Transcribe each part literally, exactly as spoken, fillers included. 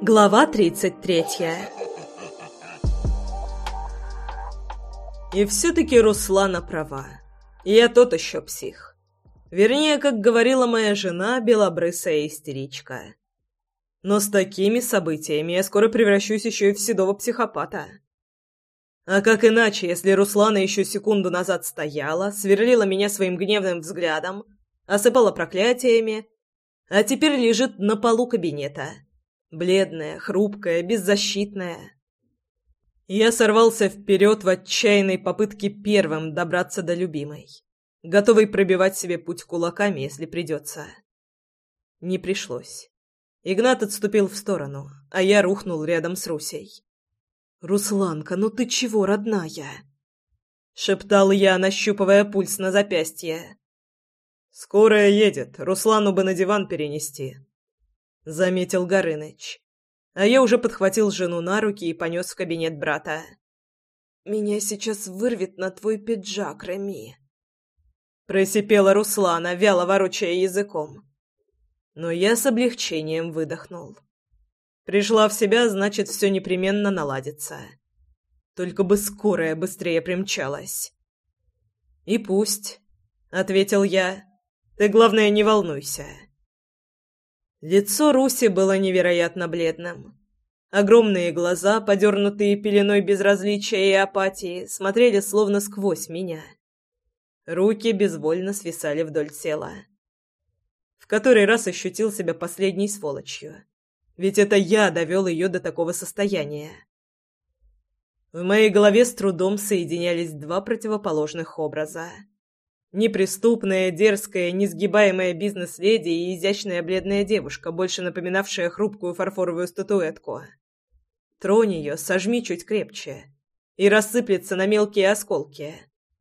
Глава тридцать третья. И все-таки Руслана права. Я тот еще псих. Вернее, как говорила моя жена, белобрысая истеричка. Но с такими событиями я скоро превращусь еще и в седого психопата. А как иначе, если Руслана еще секунду назад стояла, сверлила меня своим гневным взглядом, осыпала проклятиями, а теперь лежит на полу кабинета. Бледная, хрупкая, беззащитная. Я сорвался вперед в отчаянной попытке первым добраться до любимой, готовый пробивать себе путь кулаками, если придется. Не пришлось. Игнат отступил в сторону, а я рухнул рядом с Русей. «Русланка, ну ты чего, родная?» — шептал я, нащупывая пульс на запястье. «Скорая едет, Руслану бы на диван перенести», — заметил Горыныч. А я уже подхватил жену на руки и понес в кабинет брата. «Меня сейчас вырвет на твой пиджак, Реми», — просипела Руслана, вяло ворочая языком. Но я с облегчением выдохнул. Пришла в себя, значит, все непременно наладится. Только бы скорая быстрее примчалась. «И пусть», — ответил я. «Ты, главное, не волнуйся». Лицо Руси было невероятно бледным. Огромные глаза, подернутые пеленой безразличия и апатии, смотрели словно сквозь меня. Руки безвольно свисали вдоль тела. В который раз ощутил себя последней сволочью. Ведь это я довел ее до такого состояния. В моей голове с трудом соединялись два противоположных образа. Неприступная, дерзкая, несгибаемая бизнес-леди и изящная бледная девушка, больше напоминавшая хрупкую фарфоровую статуэтку. Тронь ее, сожми чуть крепче, и рассыплется на мелкие осколки.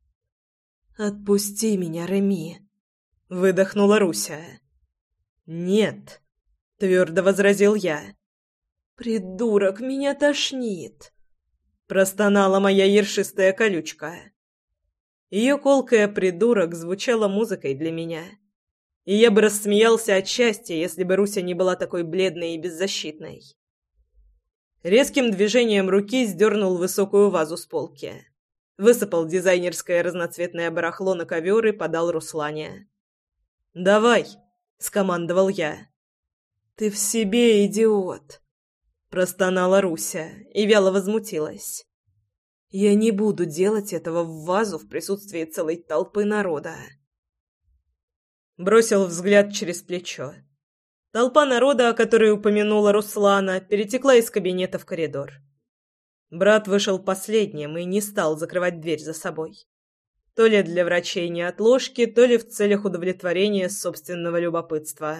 «Отпусти меня, Реми», — выдохнула Руся. «Нет», — твердо возразил я. «Придурок, меня тошнит», — простонала моя ершистая колючка. Ее колкая «придурок» звучала музыкой для меня. И я бы рассмеялся от счастья, если бы Руся не была такой бледной и беззащитной. Резким движением руки сдернул высокую вазу с полки. Высыпал дизайнерское разноцветное барахло на ковер и подал Руслане. «Давай», — скомандовал я. «Ты в себе, идиот», — простонала Руся и вяло возмутилась. «Я не буду делать этого в вазу в присутствии целой толпы народа». Бросил взгляд через плечо. Толпа народа, о которой упомянула Руслана, перетекла из кабинета в коридор. Брат вышел последним и не стал закрывать дверь за собой. То ли для врачей неотложки, то ли в целях удовлетворения собственного любопытства.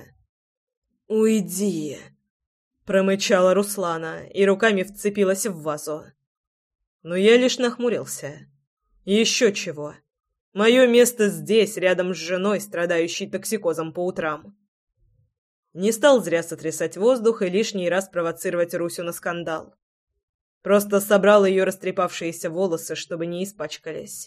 «Уйди!» — промычала Руслана и руками вцепилась в вазу. Но я лишь нахмурился. Еще чего. Мое место здесь, рядом с женой, страдающей токсикозом по утрам. Не стал зря сотрясать воздух и лишний раз провоцировать Русю на скандал. Просто собрал ее растрепавшиеся волосы, чтобы не испачкались.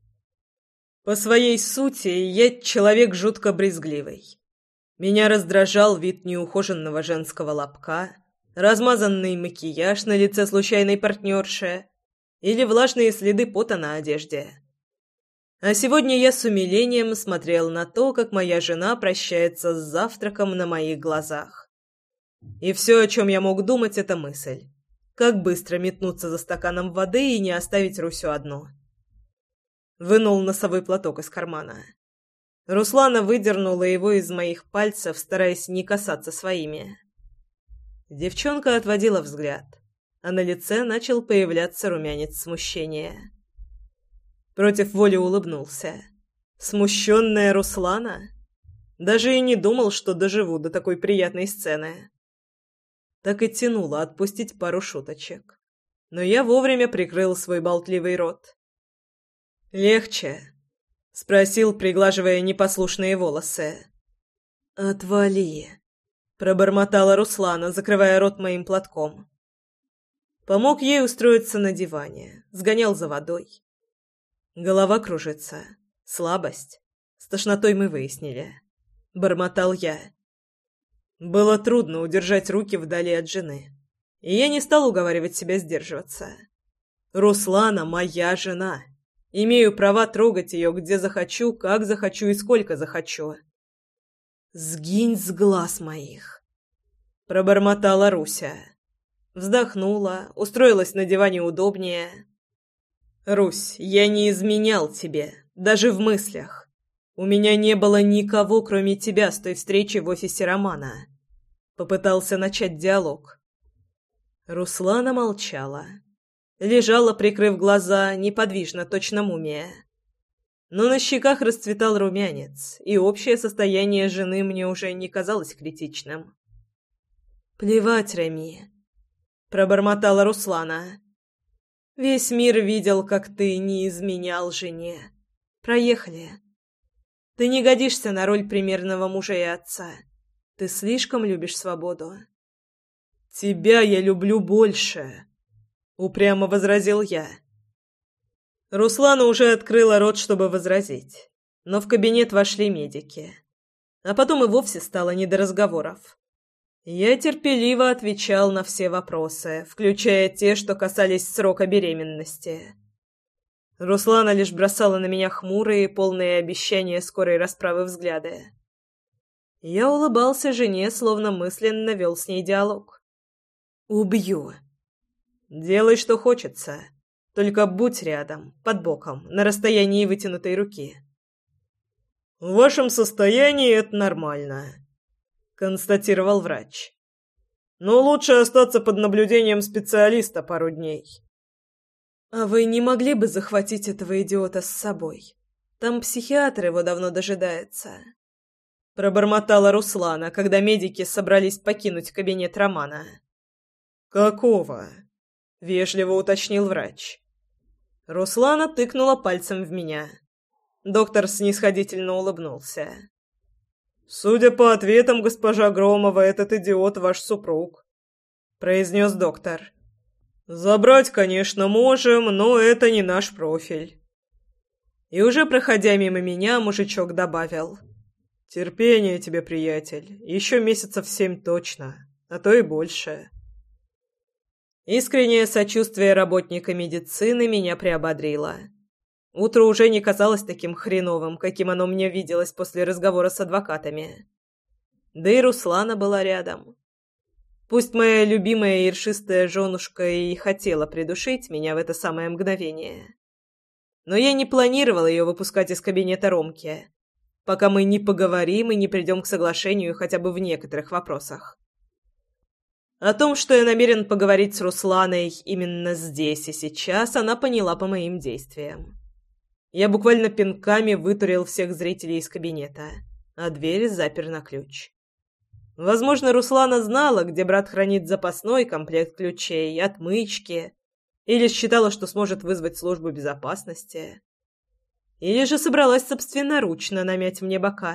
По своей сути, я человек жутко брезгливый. Меня раздражал вид неухоженного женского лобка, размазанный макияж на лице случайной партнерши, или влажные следы пота на одежде. А сегодня я с умилением смотрел на то, как моя жена прощается с завтраком на моих глазах. И все, о чем я мог думать, это мысль. Как быстро метнуться за стаканом воды и не оставить Русю одну. Вынул носовой платок из кармана. Руслана выдернула его из моих пальцев, стараясь не касаться своими. Девчонка отводила взгляд, а на лице начал появляться румянец смущения. Против воли улыбнулся. Смущенная Руслана? Даже и не думал, что доживу до такой приятной сцены. Так и тянуло отпустить пару шуточек. Но я вовремя прикрыл свой болтливый рот. «Легче?» — спросил, приглаживая непослушные волосы. «Отвали!» — пробормотала Руслана, закрывая рот моим платком. Помог ей устроиться на диване, сгонял за водой. Голова кружится, слабость. С тошнотой мы выяснили. Бормотал я. Было трудно удержать руки вдали от жены. И я не стал уговаривать себя сдерживаться. Руслана моя жена. Имею права трогать ее, где захочу, как захочу и сколько захочу. «Сгинь с глаз моих!» — пробормотала Руся. Вздохнула, устроилась на диване удобнее. «Русь, я не изменял тебе, даже в мыслях. У меня не было никого, кроме тебя, с той встречи в офисе Романа». Попытался начать диалог. Руслана молчала. Лежала, прикрыв глаза, неподвижно, точно мумия. Но на щеках расцветал румянец, и общее состояние жены мне уже не казалось критичным. «Плевать, Реми», — пробормотала Руслана. «Весь мир видел, как ты не изменял жене. Проехали. Ты не годишься на роль примерного мужа и отца. Ты слишком любишь свободу». «Тебя я люблю больше», — упрямо возразил я. Руслана уже открыла рот, чтобы возразить, но в кабинет вошли медики. А потом и вовсе стало не до разговоров. Я терпеливо отвечал на все вопросы, включая те, что касались срока беременности. Руслана лишь бросала на меня хмурые, полные обещания скорой расправы взгляды. Я улыбался жене, словно мысленно вел с ней диалог. «Убью». «Делай, что хочется. Только будь рядом, под боком, на расстоянии вытянутой руки». «В вашем состоянии это нормально», — констатировал врач. «Но лучше остаться под наблюдением специалиста пару дней». «А вы не могли бы захватить этого идиота с собой? Там психиатр его давно дожидается», — пробормотала Руслана, когда медики собрались покинуть кабинет Романа. «Какого?» — вежливо уточнил врач. Руслана тыкнула пальцем в меня. Доктор снисходительно улыбнулся. «Судя по ответам, госпожа Громова, этот идиот ваш супруг», — произнес доктор. «Забрать, конечно, можем, но это не наш профиль». И уже проходя мимо меня, мужичок добавил: «Терпение тебе, приятель, еще месяцев семь точно, а то и больше». Искреннее сочувствие работника медицины меня приободрило. Утро уже не казалось таким хреновым, каким оно мне виделось после разговора с адвокатами. Да и Руслана была рядом. Пусть моя любимая ершистая женушка и хотела придушить меня в это самое мгновение, но я не планировал ее выпускать из кабинета Ромки, пока мы не поговорим и не придем к соглашению хотя бы в некоторых вопросах. О том, что я намерен поговорить с Русланой именно здесь и сейчас, она поняла по моим действиям. Я буквально пинками вытурил всех зрителей из кабинета, а дверь запер на ключ. Возможно, Руслана знала, где брат хранит запасной комплект ключей, отмычки, или считала, что сможет вызвать службу безопасности, или же собралась собственноручно намять мне бока.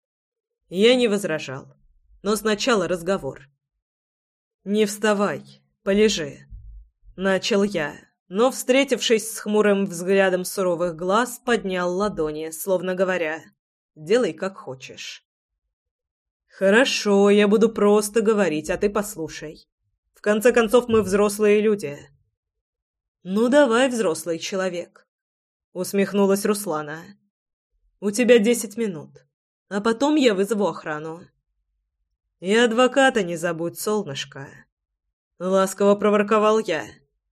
Я не возражал, но сначала разговор. «Не вставай, полежи», — начал я, но, встретившись с хмурым взглядом суровых глаз, поднял ладони, словно говоря: «Делай, как хочешь». «Хорошо, я буду просто говорить, а ты послушай. В конце концов, мы взрослые люди». «Ну давай, взрослый человек», — усмехнулась Руслана. «У тебя десять минут, а потом я вызову охрану». «И адвоката не забудь, солнышко», — ласково проворковал я.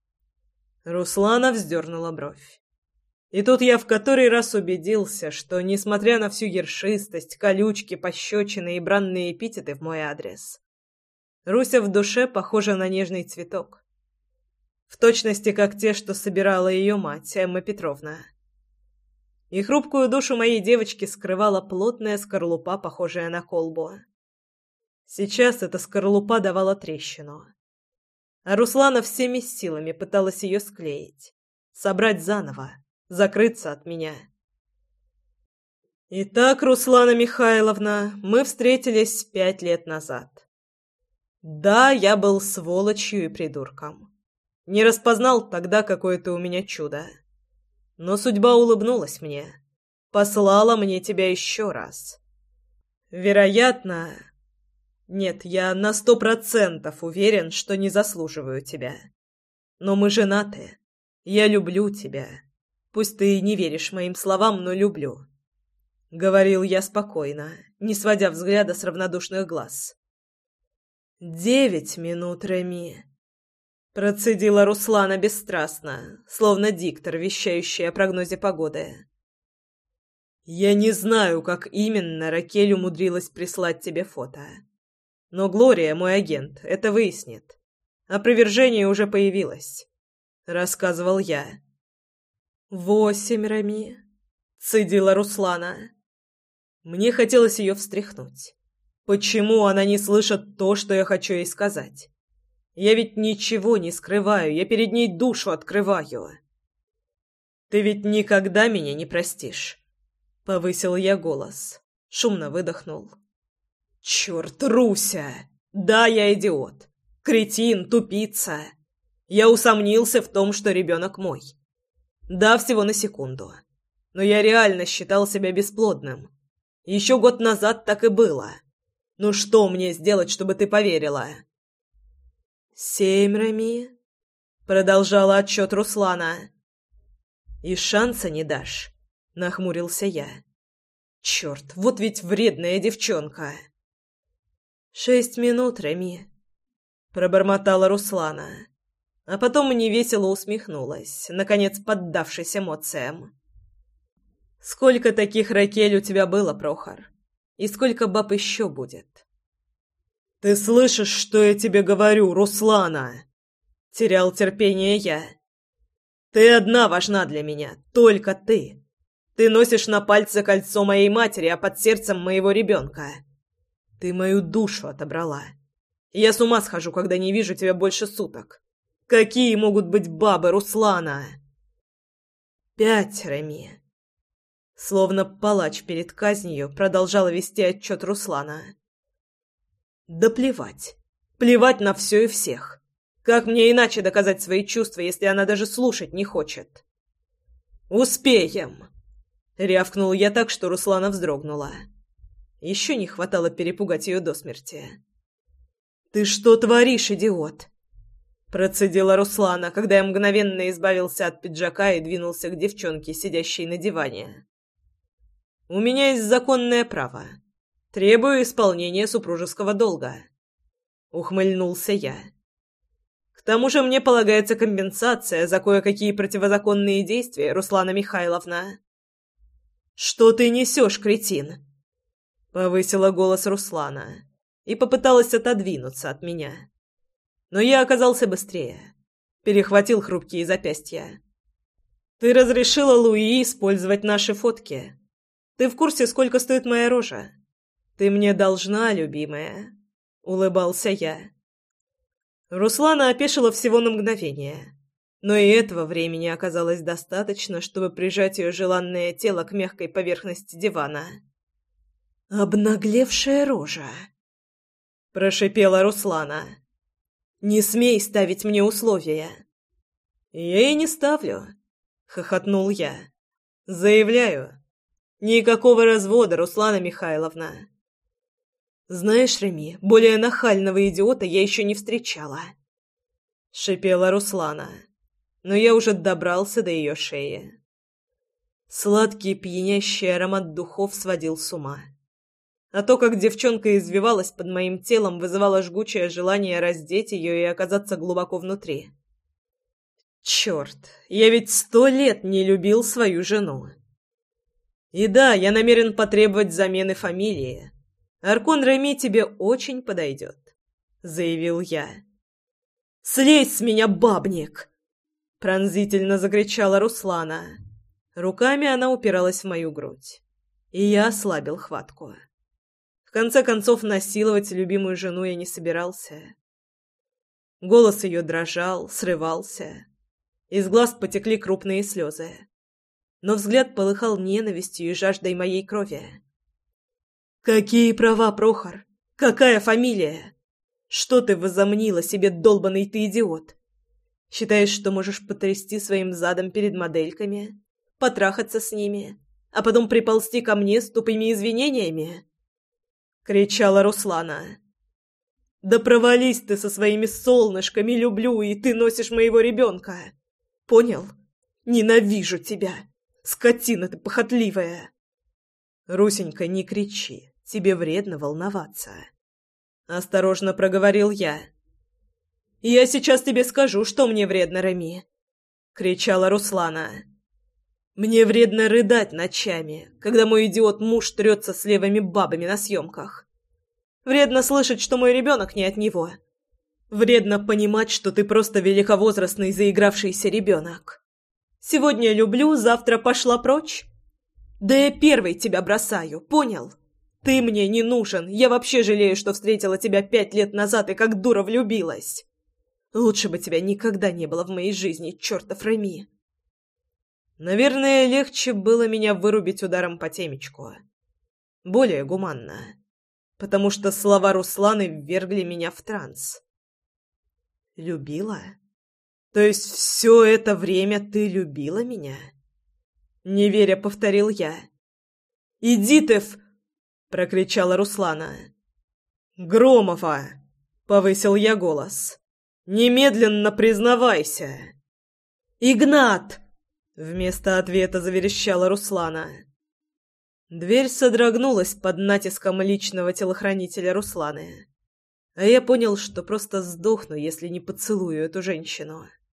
Руслана вздернула бровь. И тут я в который раз убедился, что, несмотря на всю ершистость, колючки, пощечины и бранные эпитеты в мой адрес, Руся в душе похожа на нежный цветок. В точности, как те, что собирала ее мать, Эмма Петровна. И хрупкую душу моей девочки скрывала плотная скорлупа, похожая на колбу. Сейчас эта скорлупа давала трещину. А Руслана всеми силами пыталась ее склеить, собрать заново, закрыться от меня. Итак, Руслана Михайловна, мы встретились пять лет назад. Да, я был сволочью и придурком. Не распознал тогда какое-то у меня чудо. Но судьба улыбнулась мне, послала мне тебя еще раз. Вероятно... Нет, я на сто процентов уверен, что не заслуживаю тебя. Но мы женаты. Я люблю тебя. Пусть ты и не веришь моим словам, но люблю. Говорил я спокойно, не сводя взгляда с равнодушных глаз. «Девять минут, Реми», — процедила Руслана бесстрастно, словно диктор, вещающий о прогнозе погоды. «Я не знаю, как именно Ракель умудрилась прислать тебе фото. Но Глория, мой агент, это выяснит. Опровержение уже появилось», — рассказывал я. «Восемь, Рами», — цедила Руслана. Мне хотелось ее встряхнуть. Почему она не слышит то, что я хочу ей сказать? Я ведь ничего не скрываю, я перед ней душу открываю. «Ты ведь никогда меня не простишь», — повысил я голос, шумно выдохнул. «Черт, Руся! Да, я идиот, кретин, тупица. Я усомнился в том, что ребенок мой. Да, всего на секунду. Но я реально считал себя бесплодным. Еще год назад так и было. Ну что мне сделать, чтобы ты поверила?» «Семь, Рами», — продолжала отчет Руслана. «И шанса не дашь», — нахмурился я. «Черт, вот ведь вредная девчонка». «Шесть минут, Рами», — пробормотала Руслана, а потом невесело усмехнулась, наконец поддавшись эмоциям. «Сколько таких Ракель у тебя было, Прохор? И сколько баб еще будет?» «Ты слышишь, что я тебе говорю, Руслана?» Терял терпение я. «Ты одна важна для меня, только ты. Ты носишь на пальце кольцо моей матери, а под сердцем моего ребенка. Ты мою душу отобрала. Я с ума схожу, когда не вижу тебя больше суток. Какие могут быть бабы, Руслана?» «Пять, Рами». Словно палач перед казнью продолжала вести отчет Руслана. «Да плевать. Плевать на все и всех. Как мне иначе доказать свои чувства, если она даже слушать не хочет?» «Успеем!» — рявкнул я так, что Руслана вздрогнула. Еще не хватало перепугать ее до смерти. «Ты что творишь, идиот?» — процедила Руслана, когда я мгновенно избавился от пиджака и двинулся к девчонке, сидящей на диване. «У меня есть законное право. Требую исполнения супружеского долга», — ухмыльнулся я. «К тому же мне полагается компенсация за кое-какие противозаконные действия, Руслана Михайловна». «Что ты несешь, кретин?» — повысила голос Руслана и попыталась отодвинуться от меня. Но я оказался быстрее, перехватил хрупкие запястья. «Ты разрешила Луи использовать наши фотки. Ты в курсе, сколько стоит моя рожа? Ты мне должна, любимая», — улыбался я. Руслана опешила всего на мгновение, но и этого времени оказалось достаточно, чтобы прижать ее желанное тело к мягкой поверхности дивана. «Обнаглевшая рожа!» — прошипела Руслана. «Не смей ставить мне условия!» «Я и не ставлю!» — хохотнул я. «Заявляю! Никакого развода, Руслана Михайловна!» «Знаешь, Реми, более нахального идиота я еще не встречала!» — шипела Руслана, но я уже добрался до ее шеи. Сладкий пьянящий аромат духов сводил с ума. А то, как девчонка извивалась под моим телом, вызывало жгучее желание раздеть ее и оказаться глубоко внутри. Черт, я ведь сто лет не любил свою жену. И да, я намерен потребовать замены фамилии. Аркон Реми тебе очень подойдет, — заявил я. «Слезь с меня, бабник!» — пронзительно закричала Руслана. Руками она упиралась в мою грудь, и я ослабил хватку. В конце концов, насиловать любимую жену я не собирался. Голос ее дрожал, срывался. Из глаз потекли крупные слезы. Но взгляд полыхал ненавистью и жаждой моей крови. «Какие права, Прохор? Какая фамилия? Что ты возомнила себе, долбаный ты идиот? Считаешь, что можешь потрясти своим задом перед модельками, потрахаться с ними, а потом приползти ко мне с тупыми извинениями?» — кричала Руслана. Да провались ты со своими солнышками, люблю, и ты носишь моего ребенка. Понял? Ненавижу тебя. Скотина ты похотливая. Русенька, не кричи. Тебе вредно волноваться. Осторожно проговорил я. Я сейчас тебе скажу, что мне вредно, Реми. Кричала Руслана. Мне вредно рыдать ночами, когда мой идиот-муж трется с левыми бабами на съемках. Вредно слышать, что мой ребенок не от него. Вредно понимать, что ты просто великовозрастный заигравшийся ребенок. Сегодня люблю, завтра пошла прочь. Да я первой тебя бросаю, понял? Ты мне не нужен, я вообще жалею, что встретила тебя пять лет назад и как дура влюбилась. Лучше бы тебя никогда не было в моей жизни, чертов Реми. Наверное, легче было меня вырубить ударом по темечку. Более гуманно. Потому что слова Русланы ввергли меня в транс. Любила? То есть все это время ты любила меня? Не веря, повторил я. «Иди ты в...» — прокричала Руслана. «Громова!» — повысил я голос. «Немедленно признавайся!» «Игнат!» — вместо ответа заверещала Руслана. Дверь содрогнулась под натиском личного телохранителя Русланы. А я понял, что просто сдохну, если не поцелую эту женщину.